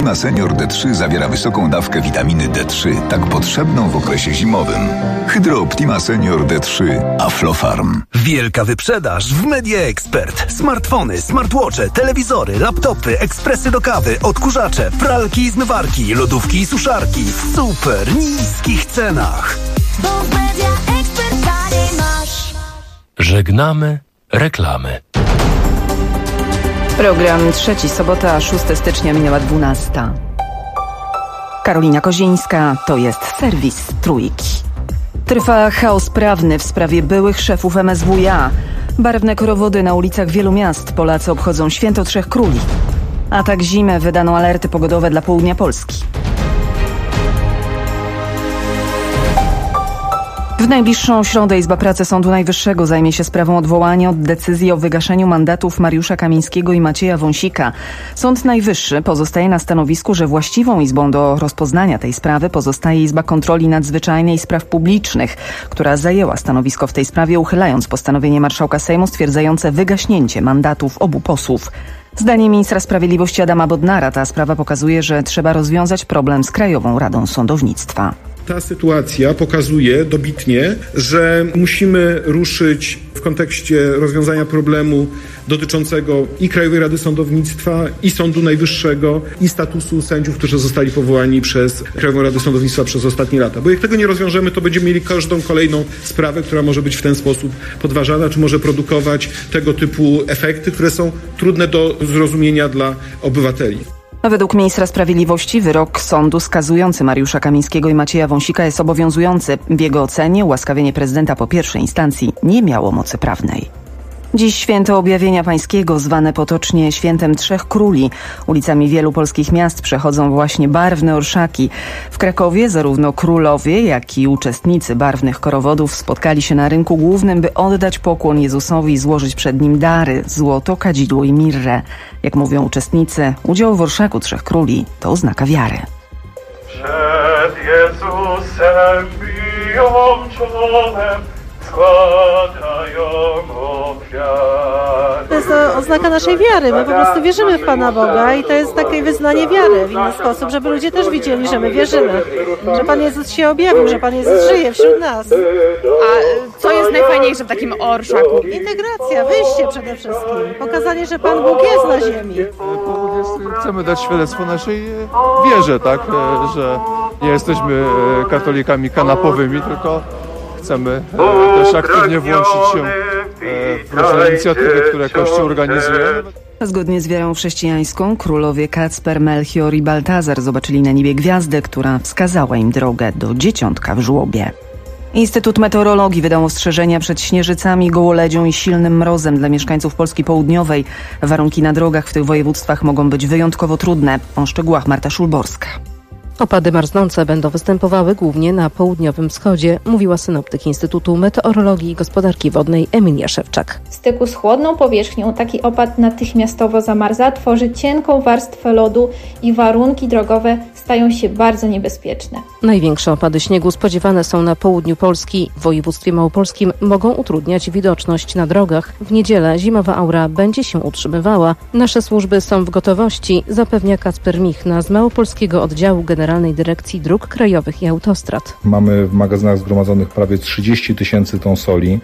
Hydrooptima Senior D3 zawiera wysoką dawkę witaminy D3, tak potrzebną w okresie zimowym. Hydrooptima Senior D3 Aflofarm. Wielka wyprzedaż w Media Expert. Smartfony, smartwatche, telewizory, laptopy, ekspresy do kawy, odkurzacze, pralki i zmywarki, lodówki i suszarki w super niskich cenach. Bo w Media Expert taniej masz. Żegnamy reklamy. Program trzeci, sobota, 6 stycznia, minęła 12. Karolina Kozińska, to jest serwis Trójki. Trwa chaos prawny w sprawie byłych szefów MSWiA. Barwne korowody na ulicach wielu miast. Polacy obchodzą Święto Trzech Króli. A tak zimę wydano alerty pogodowe dla południa Polski. W najbliższą środę Izba Pracy Sądu Najwyższego zajmie się sprawą odwołania od decyzji o wygaszeniu mandatów Mariusza Kamińskiego i Macieja Wąsika. Sąd Najwyższy pozostaje na stanowisku, że właściwą izbą do rozpoznania tej sprawy pozostaje Izba Kontroli Nadzwyczajnej i Spraw Publicznych, która zajęła stanowisko w tej sprawie, uchylając postanowienie marszałka Sejmu stwierdzające wygaśnięcie mandatów obu posłów. Zdaniem ministra sprawiedliwości Adama Bodnara ta sprawa pokazuje, że trzeba rozwiązać problem z Krajową Radą Sądownictwa. Ta sytuacja pokazuje dobitnie, że musimy ruszyć w kontekście rozwiązania problemu dotyczącego i Krajowej Rady Sądownictwa, i Sądu Najwyższego, i statusu sędziów, którzy zostali powołani przez Krajową Radę Sądownictwa przez ostatnie lata. Bo jak tego nie rozwiążemy, to będziemy mieli każdą kolejną sprawę, która może być w ten sposób podważana, czy może produkować tego typu efekty, które są trudne do zrozumienia dla obywateli. Według ministra sprawiedliwości wyrok sądu skazujący Mariusza Kamińskiego i Macieja Wąsika jest obowiązujący. W jego ocenie ułaskawienie prezydenta po pierwszej instancji nie miało mocy prawnej. Dziś święto Objawienia Pańskiego, zwane potocznie Świętem Trzech Króli. Ulicami wielu polskich miast przechodzą właśnie barwne orszaki. W Krakowie zarówno królowie, jak i uczestnicy barwnych korowodów spotkali się na rynku głównym, by oddać pokłon Jezusowi i złożyć przed nim dary, złoto, kadzidło i mirrę. Jak mówią uczestnicy, udział w orszaku Trzech Króli to oznaka wiary. Przed Jezusem biją czołem, składają ofiary. To jest oznaka naszej wiary. My po prostu wierzymy w Pana Boga i to jest takie wyznanie wiary w inny sposób, żeby ludzie też widzieli, że my wierzymy, że Pan Jezus się objawił, że Pan Jezus żyje wśród nas. A co jest najfajniejsze w takim orszaku? Integracja, wyjście przede wszystkim. Pokazanie, że Pan Bóg jest na ziemi. Chcemy dać świadectwo naszej wierze, tak? Że nie jesteśmy katolikami kanapowymi, tylko chcemy też aktywnie włączyć się w różne inicjatywy, które Kościół organizuje. Zgodnie z wiarą chrześcijańską królowie Kacper, Melchior i Baltazar zobaczyli na niebie gwiazdę, która wskazała im drogę do dzieciątka w żłobie. Instytut Meteorologii wydał ostrzeżenia przed śnieżycami, gołoledzią i silnym mrozem dla mieszkańców Polski Południowej. Warunki na drogach w tych województwach mogą być wyjątkowo trudne. O szczegółach Marta Szulborska. Opady marznące będą występowały głównie na południowym wschodzie, mówiła synoptyk Instytutu Meteorologii i Gospodarki Wodnej Emilia Szewczak. W styku z chłodną powierzchnią taki opad natychmiastowo zamarza, tworzy cienką warstwę lodu i warunki drogowe stają się bardzo niebezpieczne. Największe opady śniegu spodziewane są na południu Polski. W województwie małopolskim mogą utrudniać widoczność na drogach. W niedzielę zimowa aura będzie się utrzymywała. Nasze służby są w gotowości, zapewnia Kacper Michna z Małopolskiego Oddziału Generalnej Dyrekcji Dróg Krajowych i Autostrad. Mamy w magazynach zgromadzonych prawie 30 000 ton soli.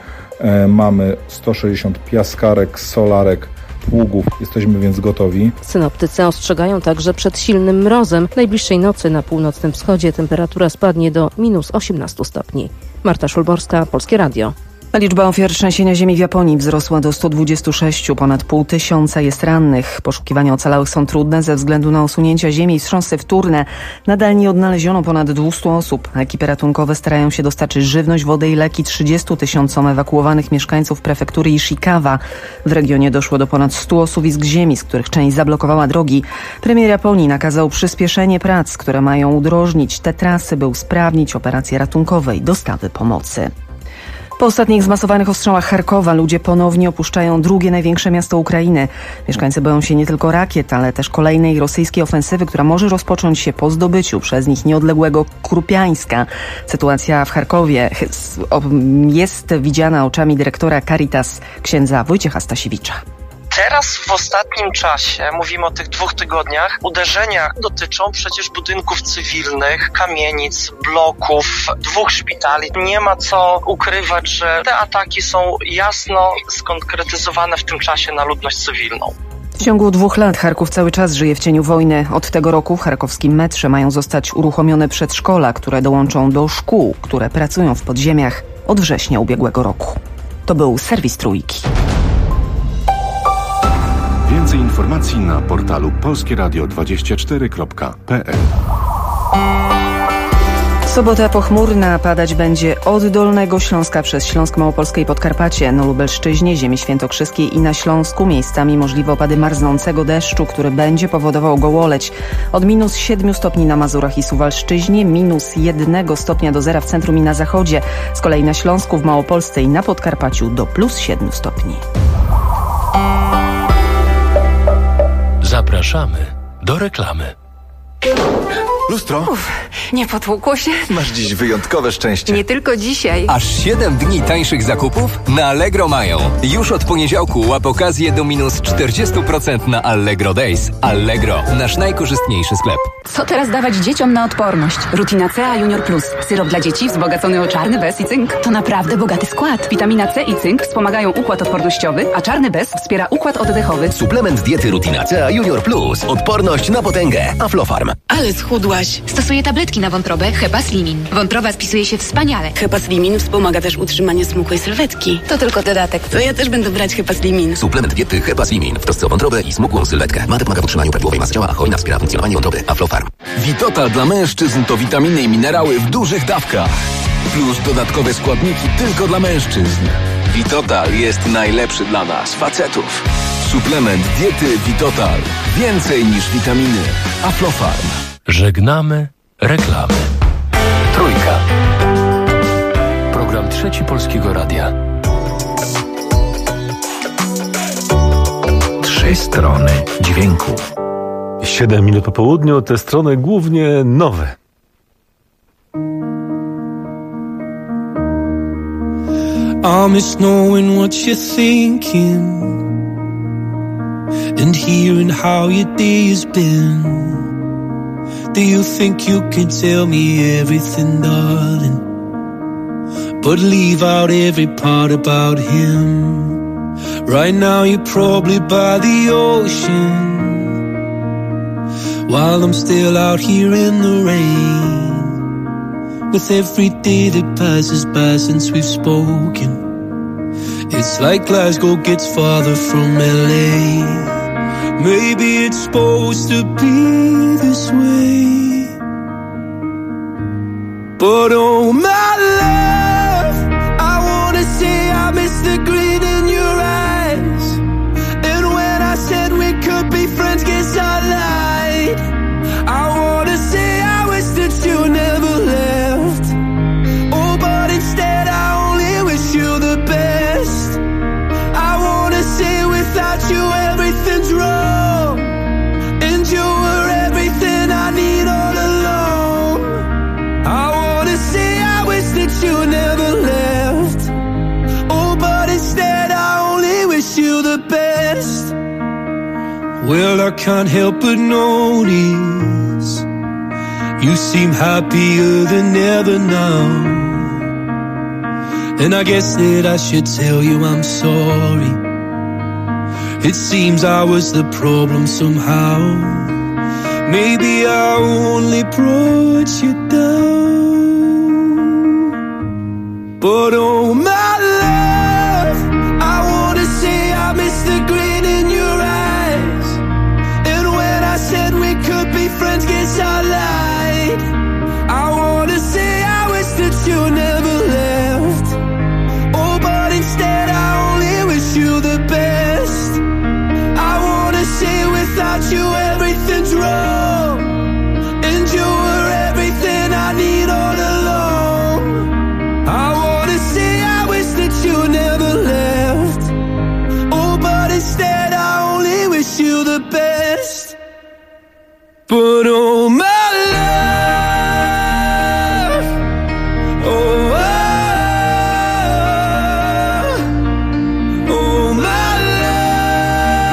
Mamy 160 piaskarek, solarek, pługów. Jesteśmy więc gotowi. Synoptycy ostrzegają także przed silnym mrozem. Najbliższej nocy na północnym wschodzie temperatura spadnie do -18 stopni. Marta Szulborska, Polskie Radio. Liczba ofiar trzęsienia ziemi w Japonii wzrosła do 126, ponad 500 jest rannych. Poszukiwania ocalałych są trudne ze względu na osunięcia ziemi i wstrząsy wtórne. Nadal nie odnaleziono ponad 200 osób. Ekipy ratunkowe starają się dostarczyć żywność, wodę i leki 30 000 ewakuowanych mieszkańców prefektury Ishikawa. W regionie doszło do ponad 100 osuwisk ziemi, z których część zablokowała drogi. Premier Japonii nakazał przyspieszenie prac, które mają udrożnić te trasy, by usprawnić operacje ratunkowe i dostawy pomocy. Po ostatnich zmasowanych ostrzałach Charkowa ludzie ponownie opuszczają drugie największe miasto Ukrainy. Mieszkańcy boją się nie tylko rakiet, ale też kolejnej rosyjskiej ofensywy, która może rozpocząć się po zdobyciu przez nich nieodległego Krupiańska. Sytuacja w Charkowie jest widziana oczami dyrektora Caritas księdza Wojciecha Stasiewicza. Teraz w ostatnim czasie, mówimy o tych 2 tygodniach, uderzenia dotyczą przecież budynków cywilnych, kamienic, bloków, 2 szpitali. Nie ma co ukrywać, że te ataki są jasno skonkretyzowane w tym czasie na ludność cywilną. W ciągu 2 lat Charków cały czas żyje w cieniu wojny. Od tego roku w charkowskim metrze mają zostać uruchomione przedszkola, które dołączą do szkół, które pracują w podziemiach od września ubiegłego roku. To był serwis Trójki. Więcej informacji na portalu polskieradio24.pl. Sobota pochmurna, padać będzie od Dolnego Śląska przez Śląsk Małopolskie i Podkarpacie, na Lubelszczyźnie, ziemi świętokrzyskiej i na Śląsku miejscami możliwe opady marznącego deszczu, który będzie powodował gołoleć. Od -7 stopni na Mazurach i Suwalszczyźnie, -1 stopnia do 0 w centrum i na zachodzie. Z kolei na Śląsku, w Małopolsce i na Podkarpaciu do +7 stopni. Zapraszamy do reklamy. Lustro? Nie potłukło się? Masz dziś wyjątkowe szczęście. Nie tylko dzisiaj. Aż 7 dni tańszych zakupów na Allegro mają. Już od poniedziałku łap okazję do -40% na Allegro Days. Allegro, nasz najkorzystniejszy sklep. Co teraz dawać dzieciom na odporność? Rutina C Junior Plus. Syrop dla dzieci wzbogacony o czarny bez i cynk. To naprawdę bogaty skład. Witamina C i cynk wspomagają układ odpornościowy, a czarny bez wspiera układ oddechowy. Suplement diety Rutina C Junior Plus. Odporność na potęgę. Aflofarm. Ale schudłaś. Stosuję tabletki na wątrobę Hepaslimin. Wątroba spisuje się wspaniale. Hepaslimin wspomaga też utrzymanie smukłej sylwetki. To tylko dodatek. To ja też będę brać Hepaslimin. Suplement diety Hepaslimin. W trosce o wątrobę i smukłą sylwetkę. Ma pomaga w utrzymaniu prawidłowej masy ciała, a hojna wspiera funkcjonowanie wątroby. Aflofarm. Vitotal dla mężczyzn to witaminy i minerały w dużych dawkach. Plus dodatkowe składniki tylko dla mężczyzn. Vitotal jest najlepszy dla nas, facetów. Suplement diety Vitotal. Więcej niż witaminy. Aflofarm. Żegnamy reklamy. Trójka. Program Trzeci Polskiego Radia. 3 strony dźwięku. 7 minut po południu, te strony głównie nowe. I miss knowing what you're thinking and hearing how your day has been. Do you think you can tell me everything, darling, but leave out every part about him? Right now you're probably by the ocean, while I'm still out here in the rain. With every day that passes by since we've spoken, it's like Glasgow gets farther from LA. Maybe it's supposed to be this way, but oh my love, I wanna say I miss the green in your eyes. And when I said we could be friends, guess I lied. I wanna say I wish that you never left. Oh, but instead I only wish you the best. I wanna say without you everything's wrong, and you were everything I need all along. I wanna say I wish that you never left. Oh, but instead I only wish you the best. Well, I can't help but notice you seem happier than ever now, and I guess that I should tell you I'm sorry. It seems I was the problem somehow. Maybe I only brought you down, but oh my love, I wanna say I miss the green in your eyes. And when I said we could be friends, guess I lied. I wanna say I wish that you never left. Oh, but instead I only wish you the best. I wanna say without you everything's wrong, and you were everything I need all along. I wanna say I wish that you never left. Oh, but instead I only wish you the best. But oh my love, oh, oh my love.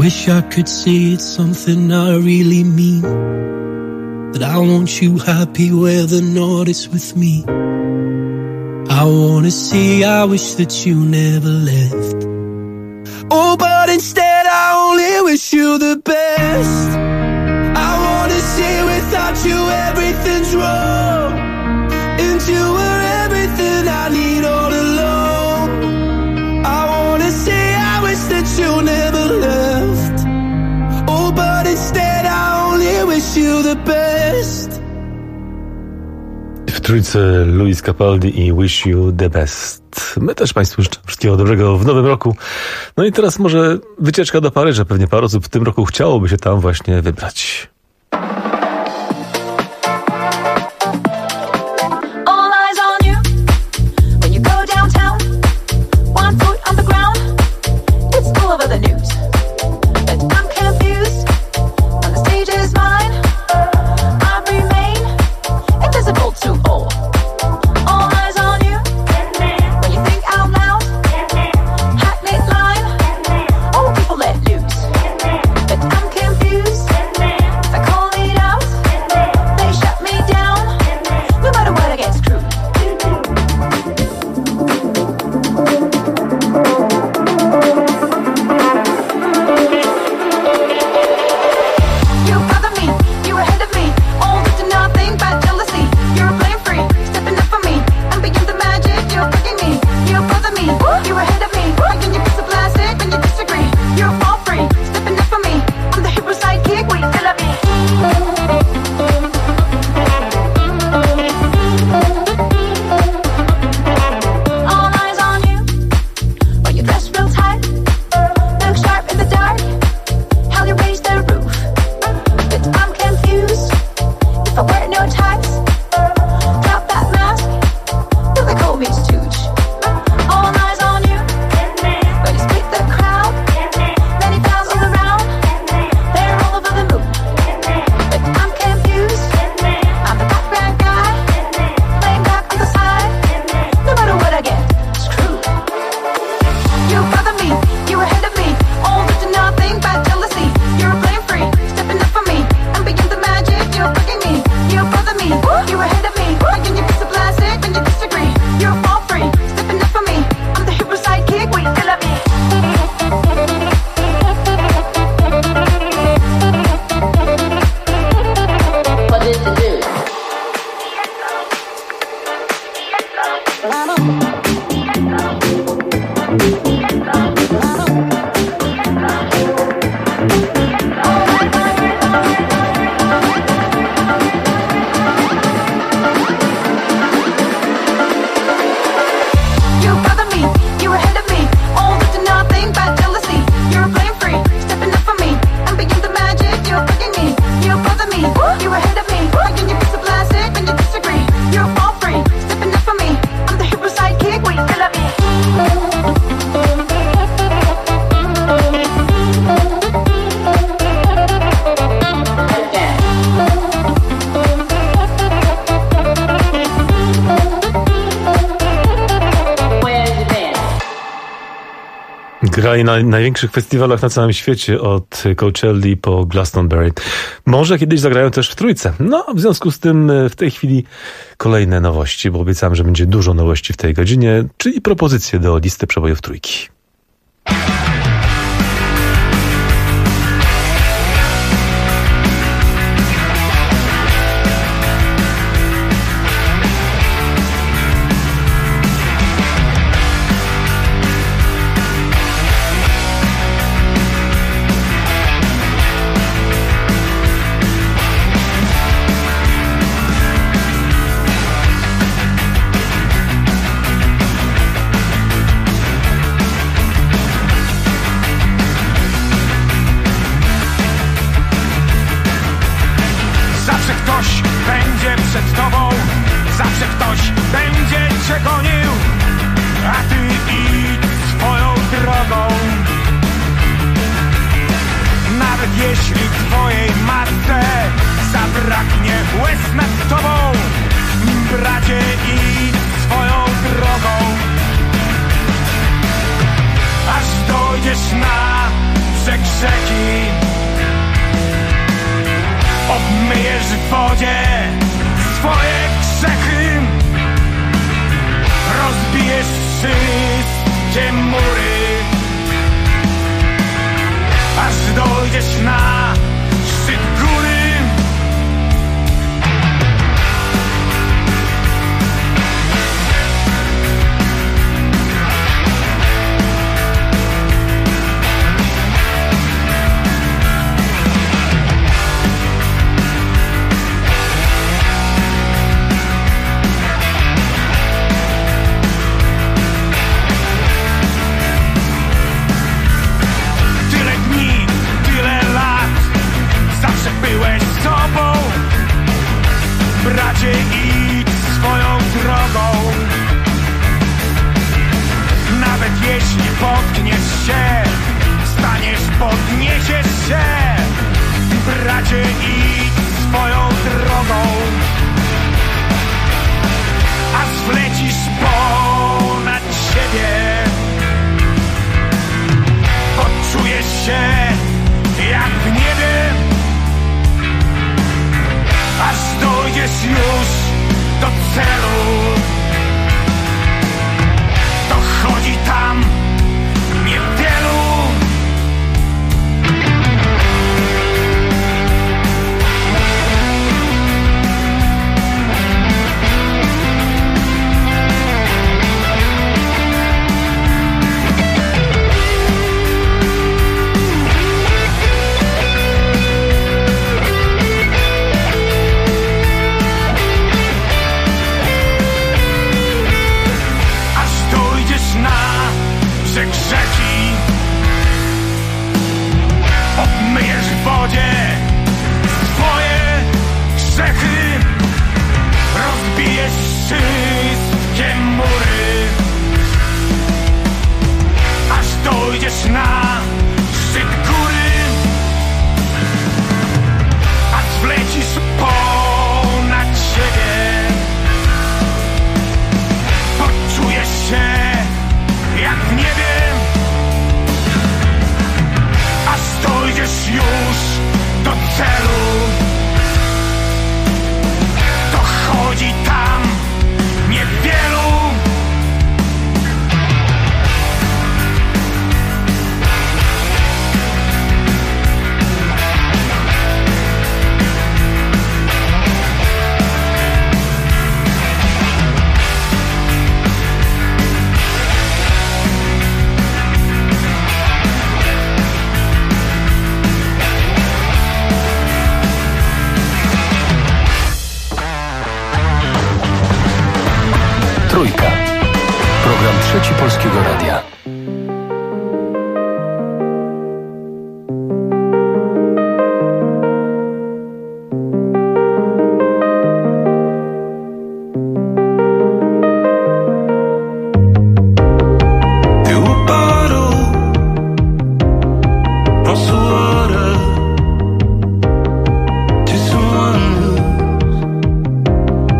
Wish I could say it's something I really mean, that I want you happy whether or not it's with me. I wanna say I wish that you never left. Oh, but instead I only wish you the best. I wanna say without you everything's wrong, and you were everything I need all along. I wanna say I wish that you never left. Oh, but instead I only wish you the best. W trójce Luis Capaldi i Wish You The Best. My też Państwu życzę wszystkiego dobrego w nowym roku. No i teraz może wycieczka do Paryża. Pewnie parę osób w tym roku chciałoby się tam właśnie wybrać. Grali na największych festiwalach na całym świecie, od Coachelli po Glastonbury. Może kiedyś zagrają też w trójce. No, w związku z tym w tej chwili kolejne nowości, bo obiecałem, że będzie dużo nowości w tej godzinie, czyli propozycje do listy przebojów trójki. Obmyjesz w wodzie swoje grzechy, rozbijesz wszystkie mury, aż dojdziesz na szczyt góry. Bracie, idź swoją drogą. Nawet jeśli potkniesz się, wstaniesz, podniesiesz się. Bracie, idź swoją drogą. Aż wlecisz ponad siebie, poczujesz się jak w niebie. Aż dojdziesz już do celu, dochodzi tam niewielu. Rzeki obmyjesz w wodzie swoje grzechy, rozbijesz wszystkie mury, aż dojdziesz na szczyt góry, aż wlecisz ponad siebie, poczujesz się jak w niebie, aż dojdziesz już do celu, dochodzi tam niewielu. Trójka. Program Trzeci Polskiego Radia.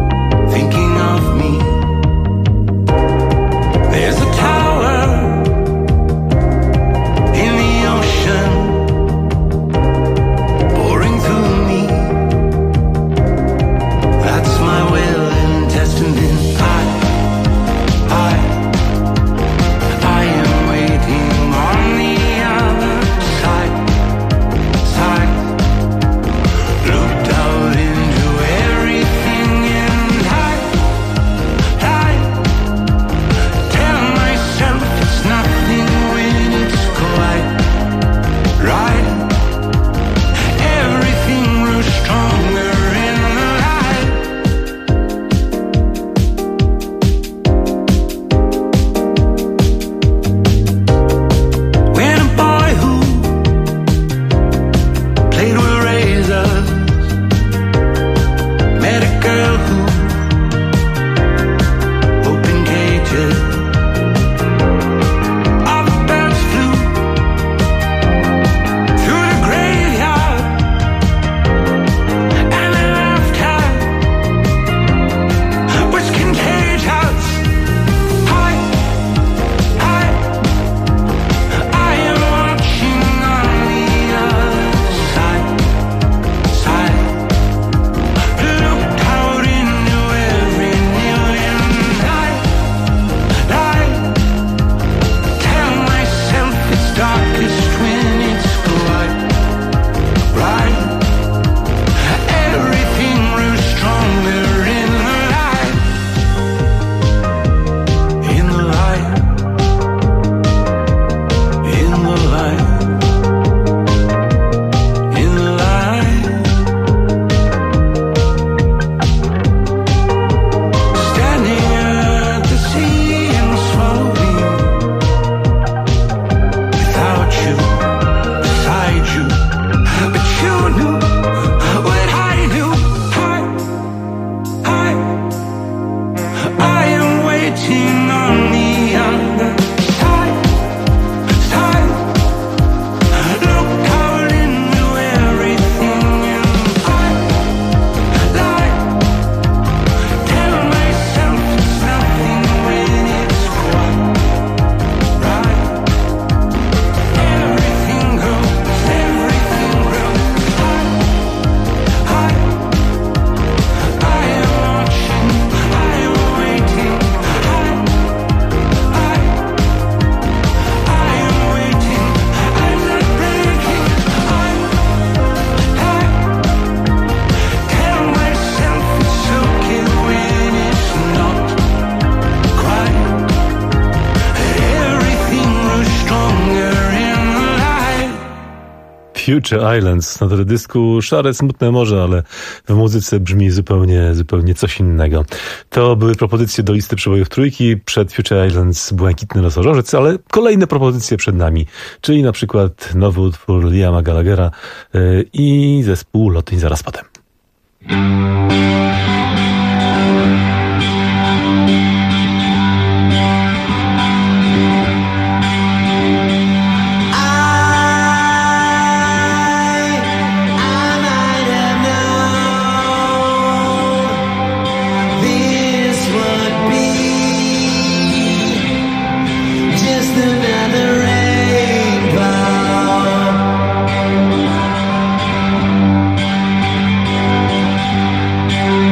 There's a tower Future Islands. Na teledysku szare, smutne morze, ale w muzyce brzmi zupełnie coś innego. To były propozycje do listy przebojów trójki. Przed Future Islands Błękitny Nosorożec, ale kolejne propozycje przed nami. Czyli na przykład nowy utwór Liama Gallaghera i zespół Lotyn zaraz potem. Another rainbow.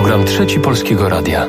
Program Trzeci Polskiego Radia.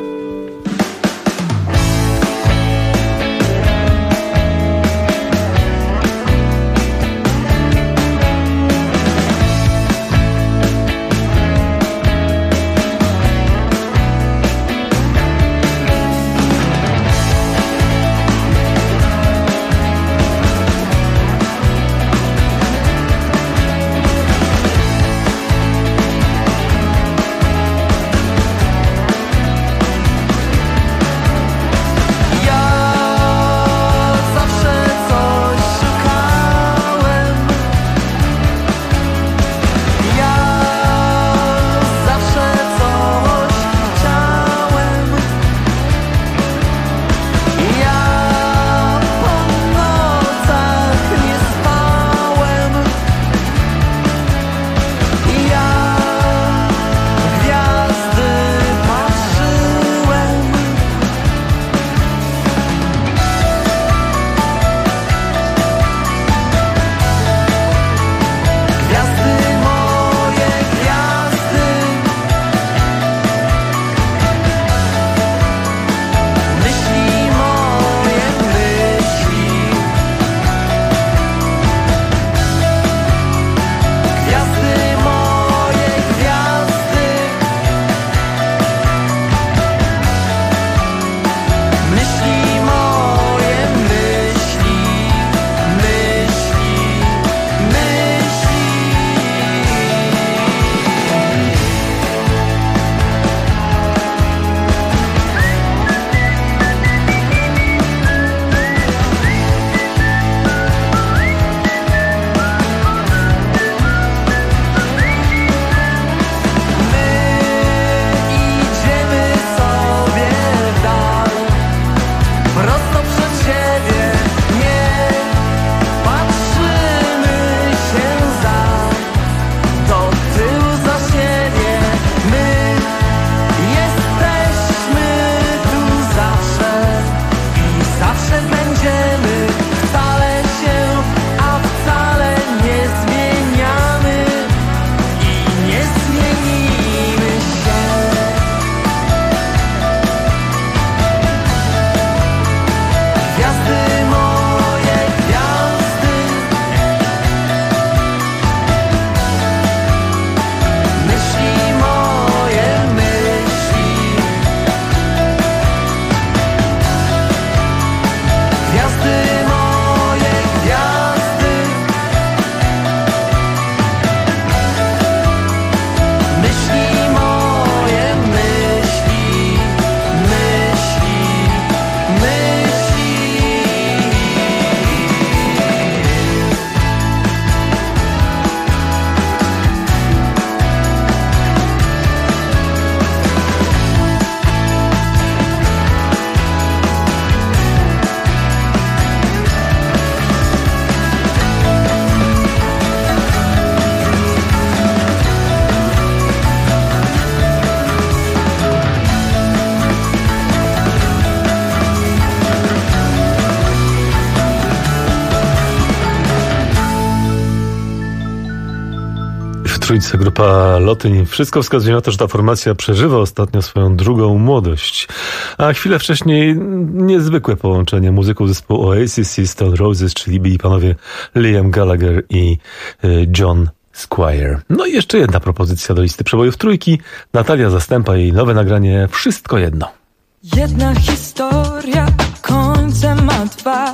Trójce, grupa Lotyń. Wszystko wskazuje na to, że ta formacja przeżywa ostatnio swoją drugą młodość. A chwilę wcześniej niezwykłe połączenie muzyków zespołu Oasis i Stone Roses, czyli byli panowie Liam Gallagher i John Squire. No i jeszcze jedna propozycja do listy przebojów trójki. Natalia Zastępa, jej nowe nagranie Wszystko jedno. Jedna historia końcem ma dwa.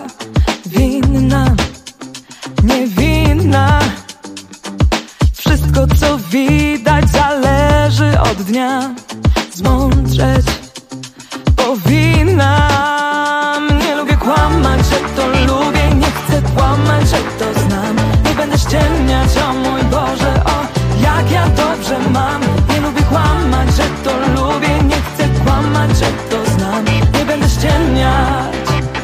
Winna, niewinna. Wszystko co widać zależy od dnia. Zmądrzeć powinnam. Nie lubię kłamać, że to lubię. Nie chcę kłamać, że to znam. Nie będę ściemniać, o mój Boże, o jak ja dobrze mam. Nie lubię kłamać, że to lubię. Nie chcę kłamać, że to znam. Nie będę ściemniać.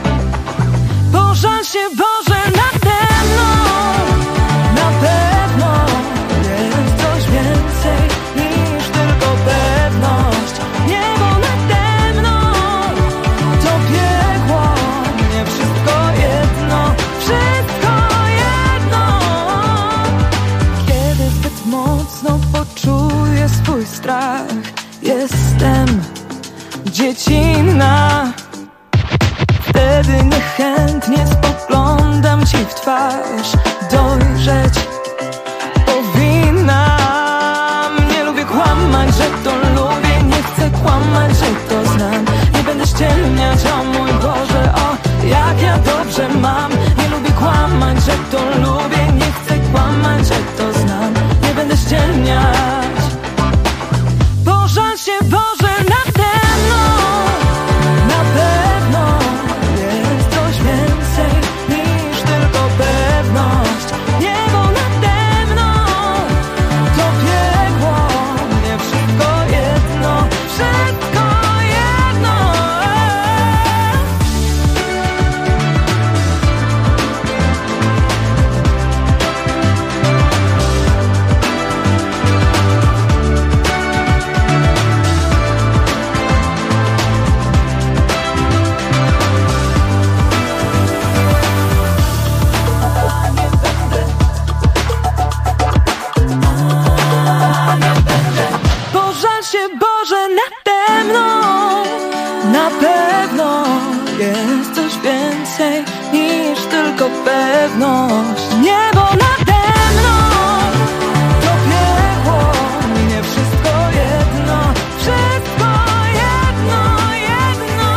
Pożal się Boże nade mną. Na pewno jest coś więcej niż tylko pewność. Niebo nade mną to piekło. Nie wszystko jedno, wszystko jedno. Kiedy zbyt mocno poczuję swój strach, jest kłamać, że to lubię, nie chcę kłamać, że to znam. Nie będę ściemniać. Pożal się Boże nade mną. Na pewno jest coś więcej niż tylko pewność. Niebo nade mną to piekło. Nie wszystko jedno, wszystko jedno. Pożal się Boże nade mną. Na pewno jest coś więcej niż tylko pewność. Niebo nade mną to piekło. Nie wszystko jedno, wszystko jedno, jedno.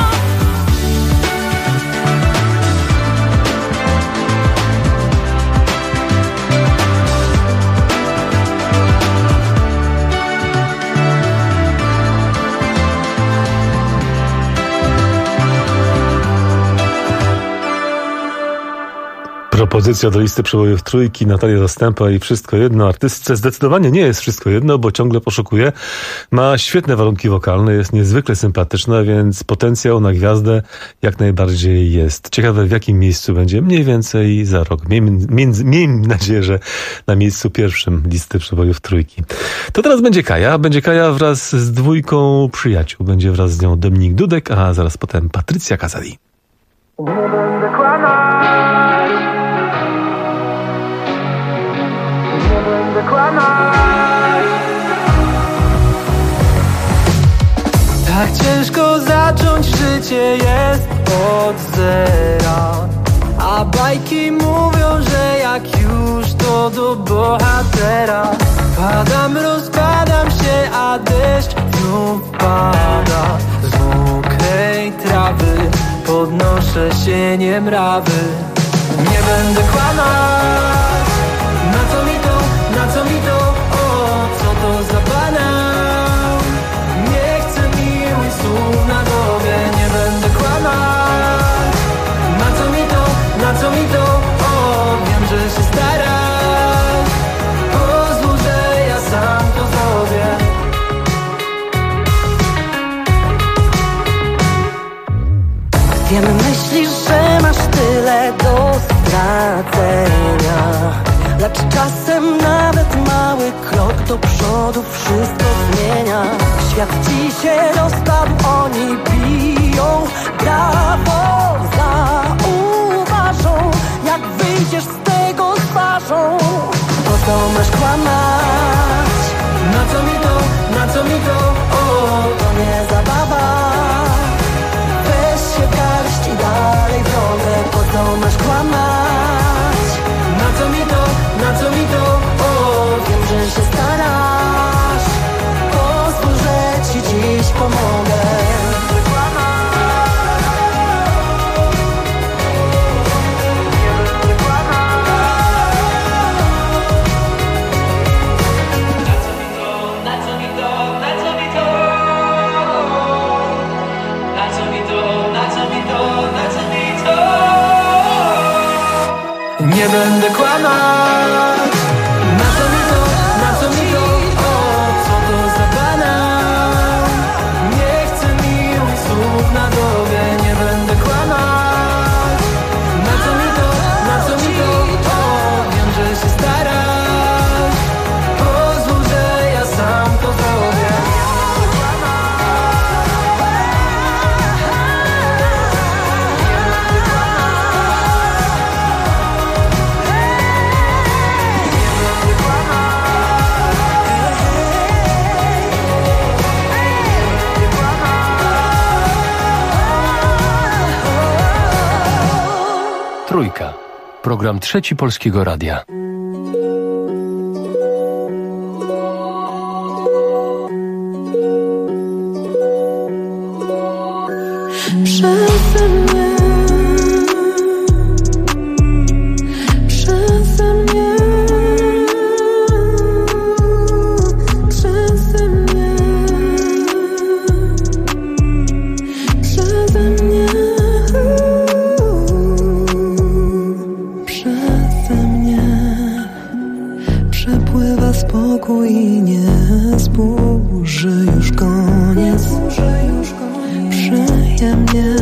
Propozycja do listy przebojów trójki, Natalia Zastępa i Wszystko jedno. Artystce zdecydowanie nie jest wszystko jedno, bo ciągle poszukuje. Ma świetne warunki wokalne, jest niezwykle sympatyczna, więc potencjał na gwiazdę jak najbardziej jest. Ciekawe, w jakim miejscu będzie mniej więcej za rok. Miejmy nadzieję, że na miejscu pierwszym listy przebojów trójki. To teraz będzie Kaja. Będzie Kaja wraz z dwójką przyjaciół. Będzie wraz z nią Dominik Dudek, a zaraz potem Patrycja Kazali. Nie będę kłamać. Nie będę kłamać. Tak ciężko zacząć życie jest od zera. A bajki mówią, że jak już to do bohatera. Padam, rozpadam się, a deszcz znów pada. Z mokrej trawy podnoszę się mrawy. Nie będę kłamać. Na co mi to, na co mi to, o co to za banał. Nie chcę miłych słów na głowie. Nie będę kłamać. Na co mi to, na co mi to, o wiem, że się starasz. Pozwól, że ja sam to zrobię. Wiem, myślisz, że masz tyle do stracenia, lecz czasem nawet mały krok do przodu wszystko zmienia. Świat ci się rozpadł, oni biją brawo, zauważą, jak wyjdziesz z tego z twarzą. Po co masz kłamać? Na co mi to, na co mi to, o To nie zabawa. Weź się w garść i dalej w drogę. Po co masz kłamać? na co mi to, na co mi to, o Wiem, że się starasz. Pozwól, że ci dziś pomogę. nie będę kłamać. Na co mi to, na co mi to, o co to za banał. Nie chcę miłych słów na głowie, nie będę kłamać. Na co mi to, na co mi to, o wiem, że się starasz. Pozwól, że ja sam to zrobię. Trójka. Program Trzeci Polskiego Radia. Przeze mnie dolinie zburzy już koniec. Przyjemnie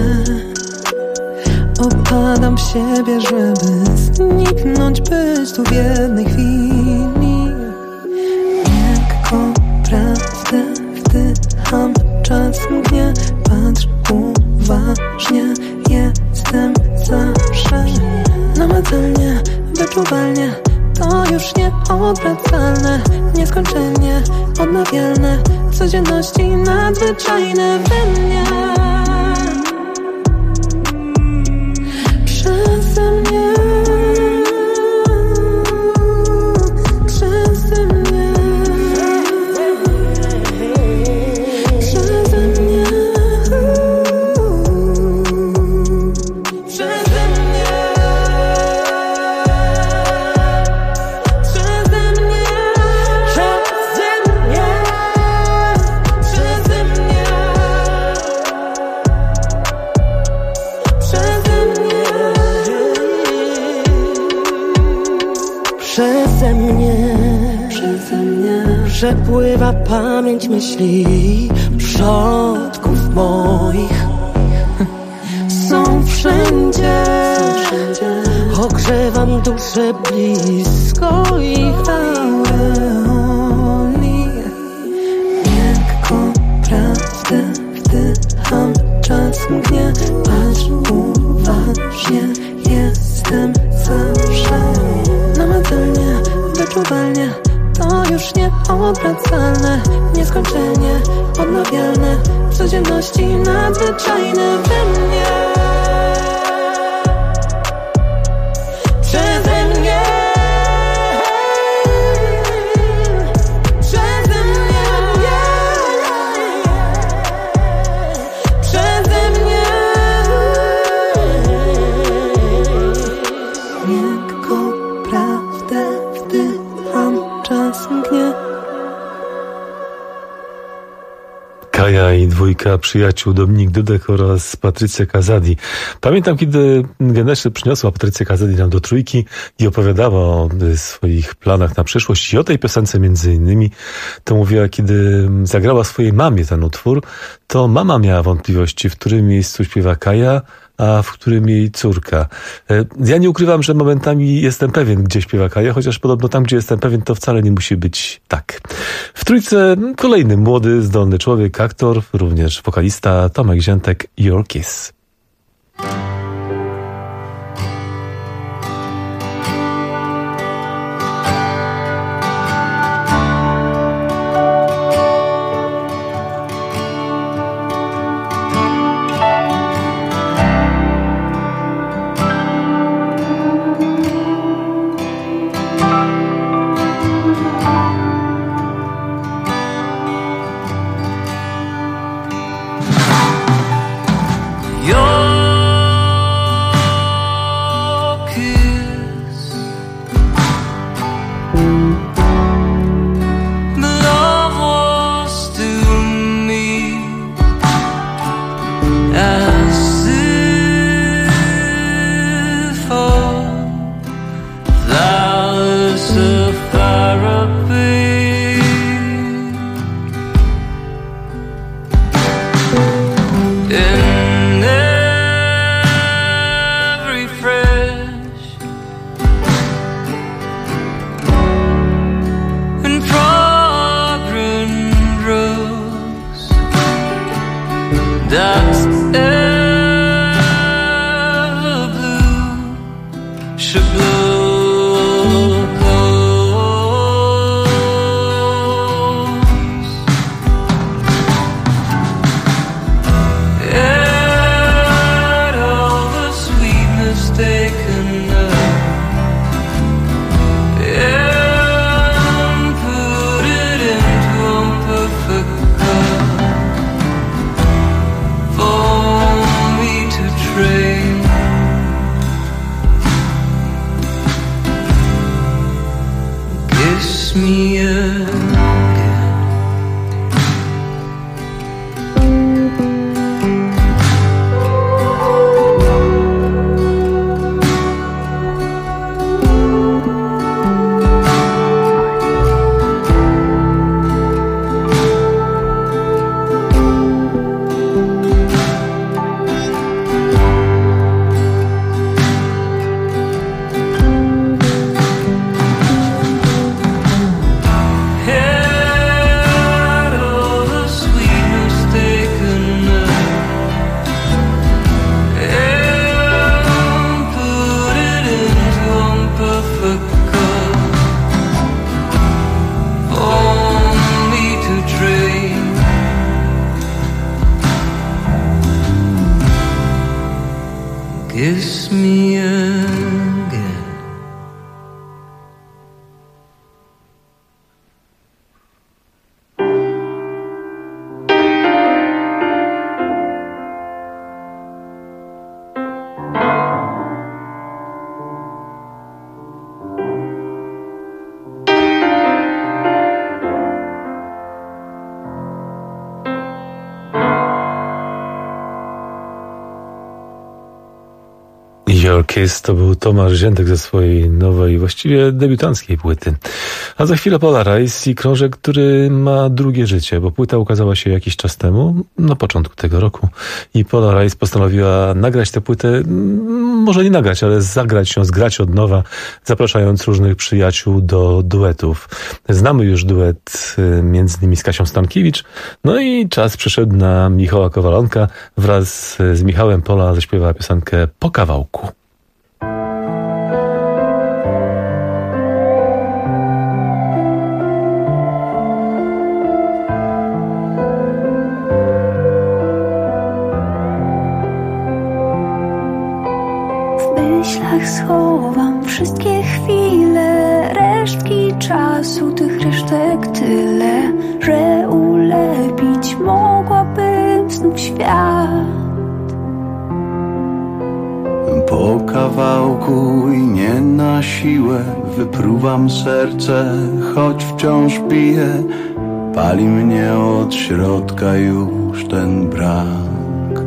opadam w siebie, żeby zniknąć, być tu w jednej chwili. Lekko prawdę wdycham, czas mgnie, patrz uważnie, jestem zawsze namacalnie, wyczuwalnie. To już nieodwracalne, nieskończenie odnawialne, w codzienności nadzwyczajne we mnie. Przeze mnie, przeze mnie, przeze mnie, przeze mnie. Przeze mnie przepływa pamięć myśli przodków moich. Są wszędzie, ogrzewam duszę blisko ich aureoli. Lekko prawdę wdycham, czas mgnie, patrz uważnie, jestem zawsze namacalnie, wyczuwalnie. To już nieodwracalne, nieskończenie odnawialne, w codzienności nadzwyczajne we mnie. Przeze mnie, przeze mnie, przeze mnie. Lekko prawdę wdycham, czas mgnie. Kaja i dwójka przyjaciół Dominik Dudek oraz Patrycja Kazadi. Pamiętam, kiedy Genesze przyniosła Patrycję Kazadi nam do Trójki i opowiadała o swoich planach na przyszłość i o tej piosence między innymi, to mówiła, kiedy zagrała swojej mamie ten utwór, to mama miała wątpliwości, w którym miejscu śpiewa Kaja, a w którym jej córka. Ja nie ukrywam, że momentami jestem pewien, gdzie śpiewa Kaja, chociaż podobno tam, gdzie jestem pewien, to wcale nie musi być tak. W Trójce kolejny młody, zdolny człowiek, aktor, również wokalista Tomek Ziętek, Your Kiss. Your Kiss to był Tomasz Ziętek ze swojej nowej, właściwie debiutanckiej płyty. A za chwilę Paula Rice i krążek, który ma drugie życie, bo płyta ukazała się jakiś czas temu, na początku tego roku. I Paula Rice postanowiła nagrać tę płytę, może nie nagrać, ale zagrać ją, zgrać od nowa, zapraszając różnych przyjaciół do duetów. Znamy już duet między innymi z Kasią Stankiewicz, no i czas przyszedł na Michała Kowalonka. Wraz z Michałem Pola zaśpiewała piosenkę Po kawałku. W myślach schowam wszystkie chwile, resztki czasu, tych resztek tyle, że ulepić mogłabym znów świat. Po kawałku i nie na siłę wypruwam serce, choć wciąż bije. Pali mnie od środka już ten brak.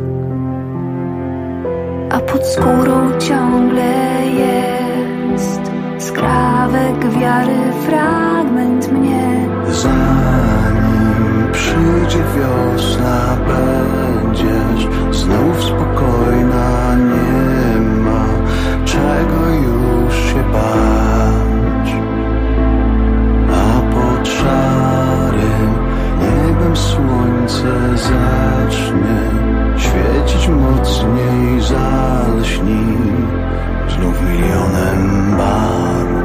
A pod skórą ciągle jest skrawek wiary, fragment mnie. Zanim przyjdzie wiosna, będziesz znów spokojna. Nie ma czego już się bać. A pod szarym niebem słońce zacznie świecić mocniej, zalśni znów milionem barw.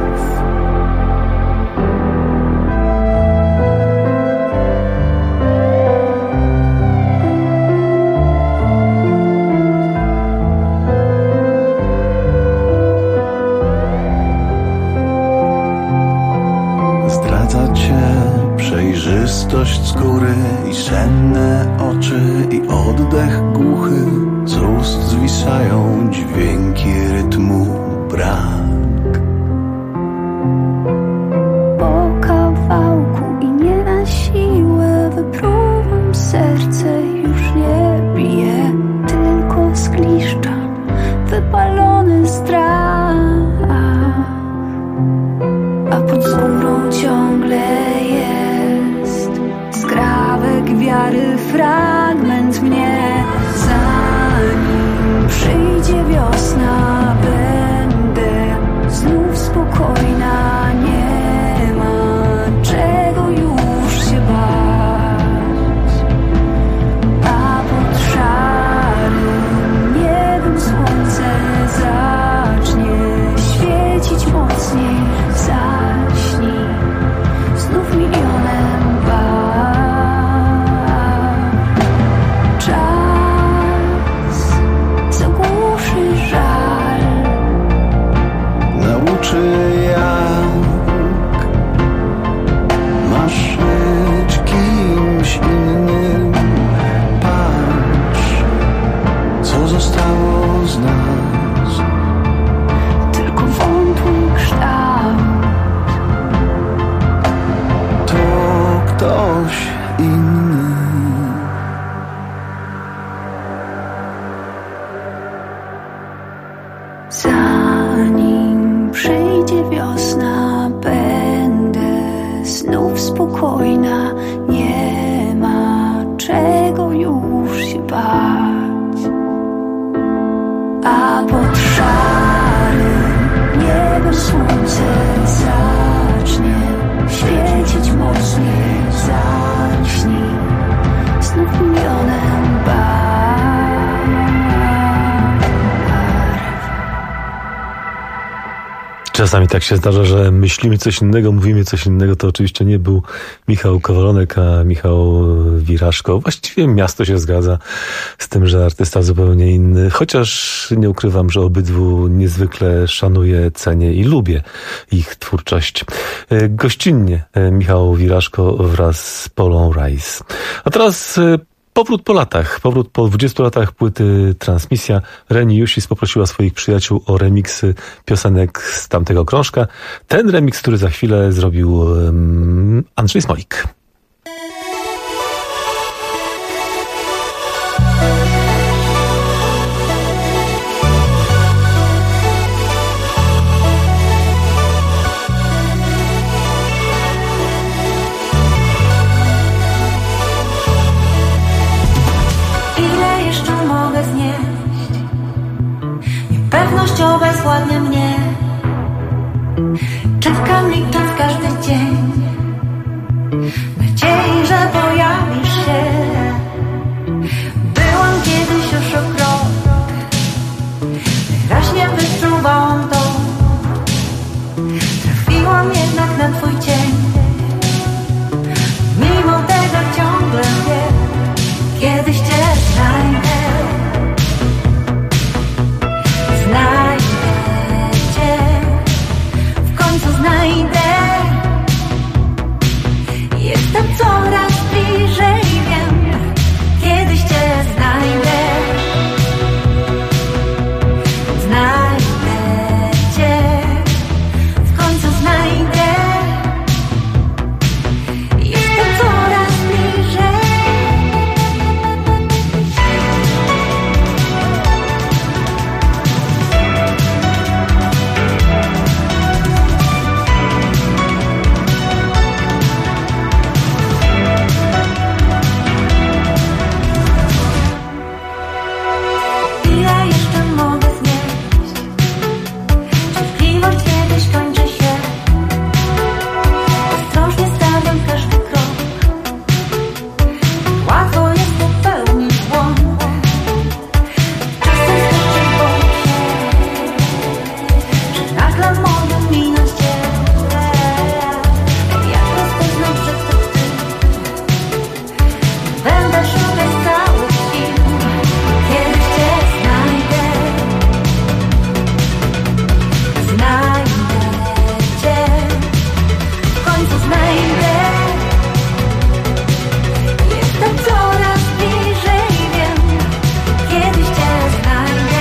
Zdradza cię przejrzystość skóry i senne oczy i oddech głuchy. Z ust zwisają dźwięki rytmu brak. Po kawałku i nie na siłę wypruwam serce, już nie bije, tylko zgliszczam wypalony strach. A pod skórą ciągle jest skrawek wiary, fragment mnie. Zanim przyjdzie wiosna, będę znów spokojna. Nie ma czego już się bać. A pod szarym niebem słońce zacznie świecić mocniej. Zaśnij znów milionem barw. Czas zagłuszy żal, nauczy jak masz żyć kimś innym. Patrz, co zostało z nas, tylko wątły kształt. to ktoś inny. Zanim przyjdzie wiosna, będę znów spokojna. Nie ma czego już się bać. A pod szarym niebem słońce zacznie świecić mocniej. Zaśnij znów milionem barw. Czasami tak się zdarza, że myślimy coś innego, mówimy coś innego. To oczywiście nie był Michał Kowalonek, a Michał Wiraszko. Właściwie miasto się zgadza z tym, że artysta zupełnie inny. Chociaż nie ukrywam, że obydwu niezwykle szanuję, cenię i lubię ich twórczość. Gościnnie Michał Wiraszko wraz z Polą Rice. A teraz powrót po latach, powrót po 20 latach płyty Transmisja. Reni Jusis poprosiła swoich przyjaciół o remiksy piosenek z tamtego krążka. Ten remiks, który za chwilę zrobił Andrzej Smolik. wchłania mnie. Czekam licząc każdy dzień, nadziei, że pojawisz się. Byłam kiedyś już o krok, wyraźnie wyczuwałam to. Trafiłam jednak na twój cień, mimo tego ciągle wiem, kiedyś cię znajdę. Znajdę cię, w końcu znajdę. Jestem coraz bliżej, wiem, kiedyś cię znajdę. Znajdę cię, w końcu znajdę. Jestem coraz bliżej. Ile jeszcze mogę znieść? Cierpliwość kiedyś kończy się. Ostrożnie stawiam każdy krok. Łatwo jest popełnić błąd. Czasem wystarczy boję się, że nagle mogę minąć cię. Jak rozpoznam, że to ty, będę szukać całych sił. Kiedyś cię znajdę. Znajdę cię, w końcu znajdę. Jestem coraz bliżej, wiem, kiedyś cię znajdę.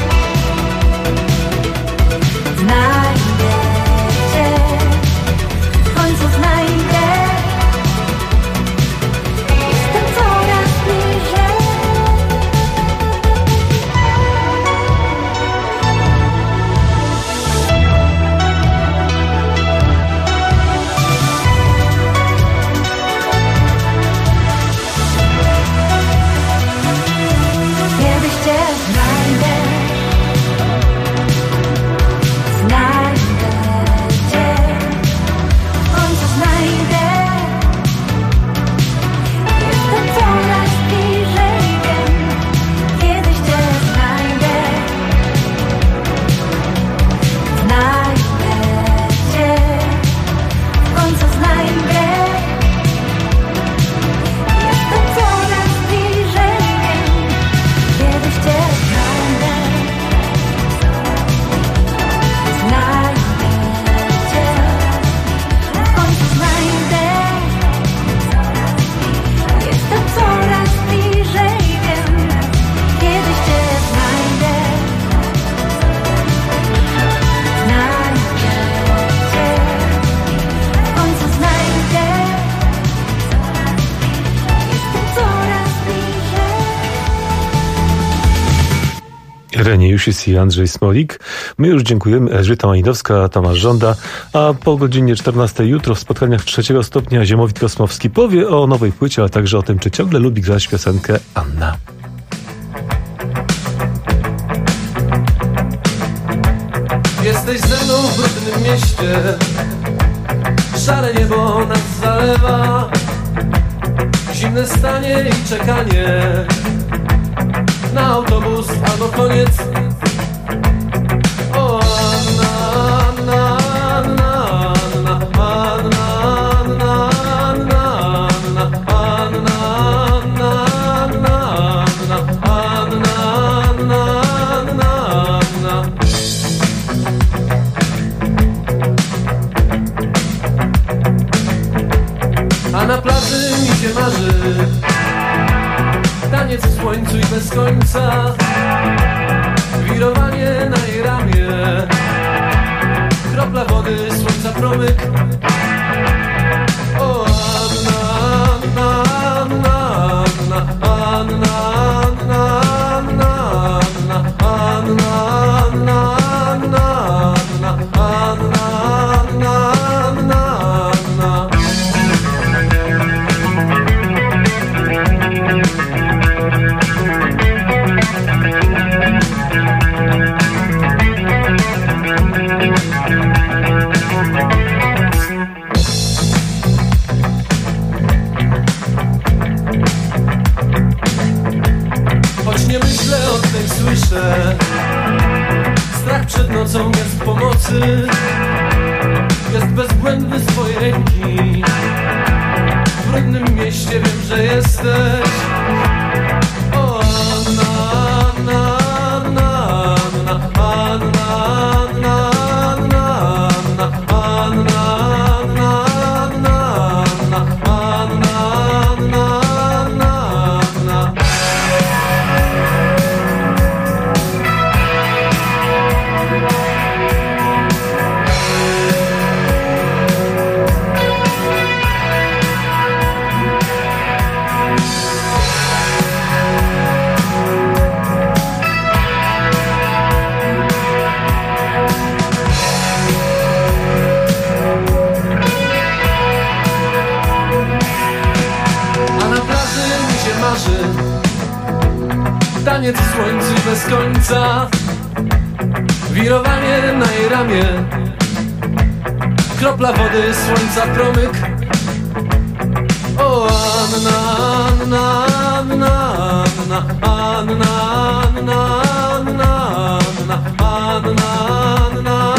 Znajdę cię, w końcu znajdę. Jestem coraz bliżej. Kiedyś cię znajdę. Znajdę cię, w końcu znajdę. Jestem coraz bliżej, wiem, kiedyś cię znajdę. Znajdę cię, w końcu znajdę. Jestem coraz bliżej, wiem, kiedyś cię znajdę. Znajdę cię, w końcu znajdę. Jestem coraz bliżej, wiem, kiedyś cię znajdę. Znajdę cię, w końcu znajdę. Jestem coraz bliżej. Reniusz i Andrzej Smolik. My już dziękujemy. Elżbieta Malinowska, Tomasz Żąda. A po godzinie 14 jutro w spotkaniach 3 stopnia Ziemowit Kosmowski powie o nowej płycie, ale także o tym, czy ciągle lubi grać piosenkę Anna. Jesteś ze mną w brudnym mieście, szare niebo nas zalewa, zimne stanie i czekanie na autobus albo koniec. O Anna, Anna, Anna, Anna, Anna, Anna, Anna, Anna, Anna, Anna, Anna, Anna, Anna. A na plaży mi się marzy taniec w słońcu i bez końca, wirowanie na jej ramię, kropla wody, słońca promyk. O Anna, Anna, Anna, Anna, Anna, Anna, Anna, Anna, Anna, Anna, Anna, Anna, Anna, Anna. Choć nie myślę, o tym słyszę. Strach przed nocą jest pomocy. Jest bezbłędny swojej ręki. W rodnym mieście wiem, że jesteś. O Anna, Anna, Anna, Anna, Anna, Anna, Anna, Anna, taniec w słońcu bez końca, wirowanie na jej ramię, kropla wody, słońca promyk. O Anna, Anna, Anna, Anna, Anna, Anna, Anna, Anna, Anna,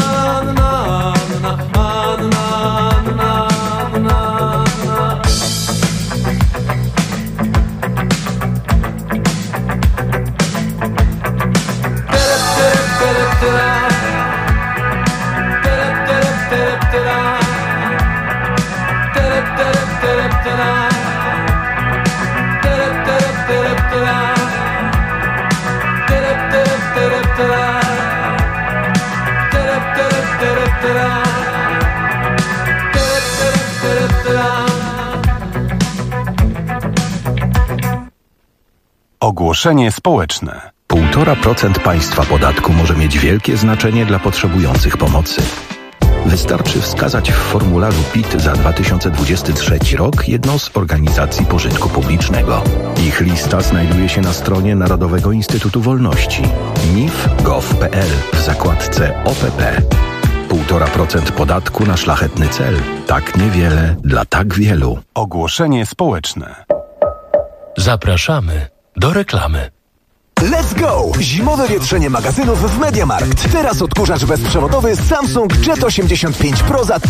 Ogłoszenie społeczne. 1,5% państwa podatku może mieć wielkie znaczenie dla potrzebujących pomocy. Wystarczy wskazać w formularzu PIT za 2023 rok jedną z organizacji pożytku publicznego. Ich lista znajduje się na stronie Narodowego Instytutu Wolności mif.gov.pl w zakładce OPP. 1,5% podatku na szlachetny cel. Tak niewiele dla tak wielu. Ogłoszenie społeczne. Zapraszamy do reklamy. Let's go! Zimowe wietrzenie magazynów w MediaMarkt. Teraz odkurzacz bezprzewodowy Samsung Jet 85 Pro za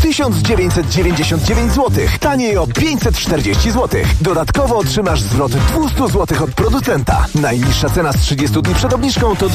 1999 zł. Taniej o 540 zł. Dodatkowo otrzymasz zwrot 200 zł od producenta. Najniższa cena z 30 dni przed obniżką to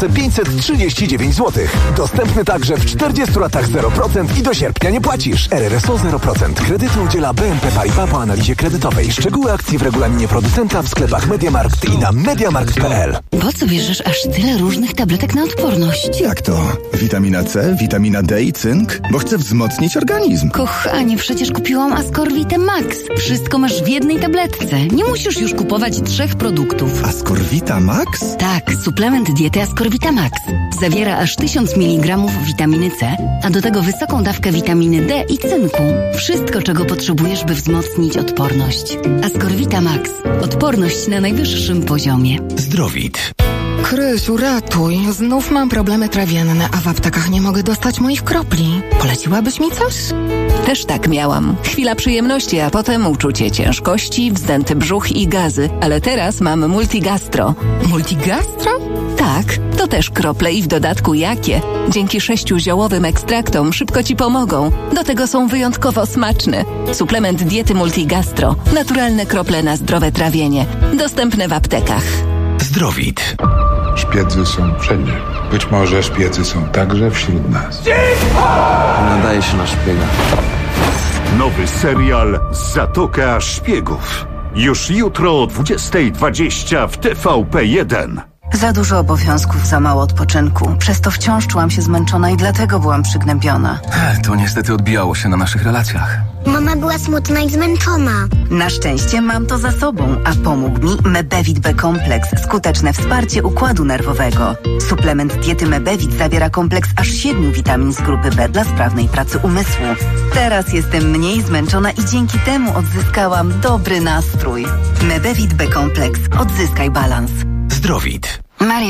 2539 zł. Dostępny także w 40 latach 0% i do sierpnia nie płacisz. RRSO 0%. Kredytu udziela BNP Paribas po analizie kredytowej. Szczegóły akcji w regulaminie producenta w sklepach MediaMarkt i na mediamarkt.pl. Po co bierzesz aż tyle różnych tabletek na odporność? Jak to? Witamina C, witamina D i cynk? Bo chcę wzmocnić organizm. Kochanie, przecież kupiłam Ascorvite Max. Wszystko masz w jednej tabletce. Nie musisz już kupować 3 produktów. Ascorvita Max? Tak, suplement diety Ascorvita Max. Zawiera aż 1000 mg witaminy C, a do tego wysoką dawkę witaminy D i cynku. Wszystko, czego potrzebujesz, by wzmocnić odporność. Ascorvita Max. Odporność na najwyższym poziomie. Zdrowit. Krysiu, ratuj. Znów mam problemy trawienne, a w aptekach nie mogę dostać moich kropli. Poleciłabyś mi coś? Też tak miałam. Chwila przyjemności, a potem uczucie ciężkości, wzdęty brzuch i gazy. Ale teraz mam Multigastro. Multigastro? Tak, to też krople i w dodatku jakie. Dzięki 6 ziołowym ekstraktom szybko Ci pomogą. Do tego są wyjątkowo smaczne. Suplement diety Multigastro. Naturalne krople na zdrowe trawienie. Dostępne w aptekach. Zdrowit. Szpiedzy są wszędzie. Być może szpiedzy są także wśród nas. Nadaje się na szpiega. Nowy serial Zatoka Szpiegów. Już jutro o 20:20 w TVP1. Za dużo obowiązków, za mało odpoczynku. Przez to wciąż czułam się zmęczona i dlatego byłam przygnębiona. To niestety odbijało się na naszych relacjach. Mama była smutna i zmęczona. Na szczęście mam to za sobą, a pomógł mi Mebevit B-kompleks. Skuteczne wsparcie układu nerwowego. Suplement diety Mebevit zawiera kompleks aż 7 witamin z grupy B dla sprawnej pracy umysłu. Teraz jestem mniej zmęczona i dzięki temu odzyskałam dobry nastrój. Mebevit B-kompleks. Odzyskaj balans. Zdrowit. Marian,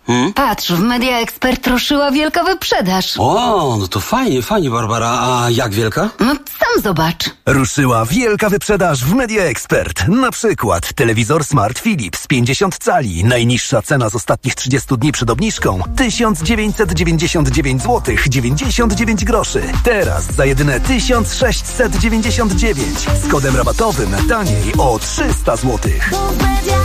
Patrz, w Media Expert ruszyła wielka wyprzedaż. O, no to fajnie, Barbara. A jak wielka? No sam zobacz. Ruszyła wielka wyprzedaż w Media Expert. Na przykład telewizor Smart Philips 50 cali. Najniższa cena z ostatnich 30 dni przed obniżką 1999 zł 99 groszy. Teraz za jedyne 1699 z kodem rabatowym taniej o 300 zł.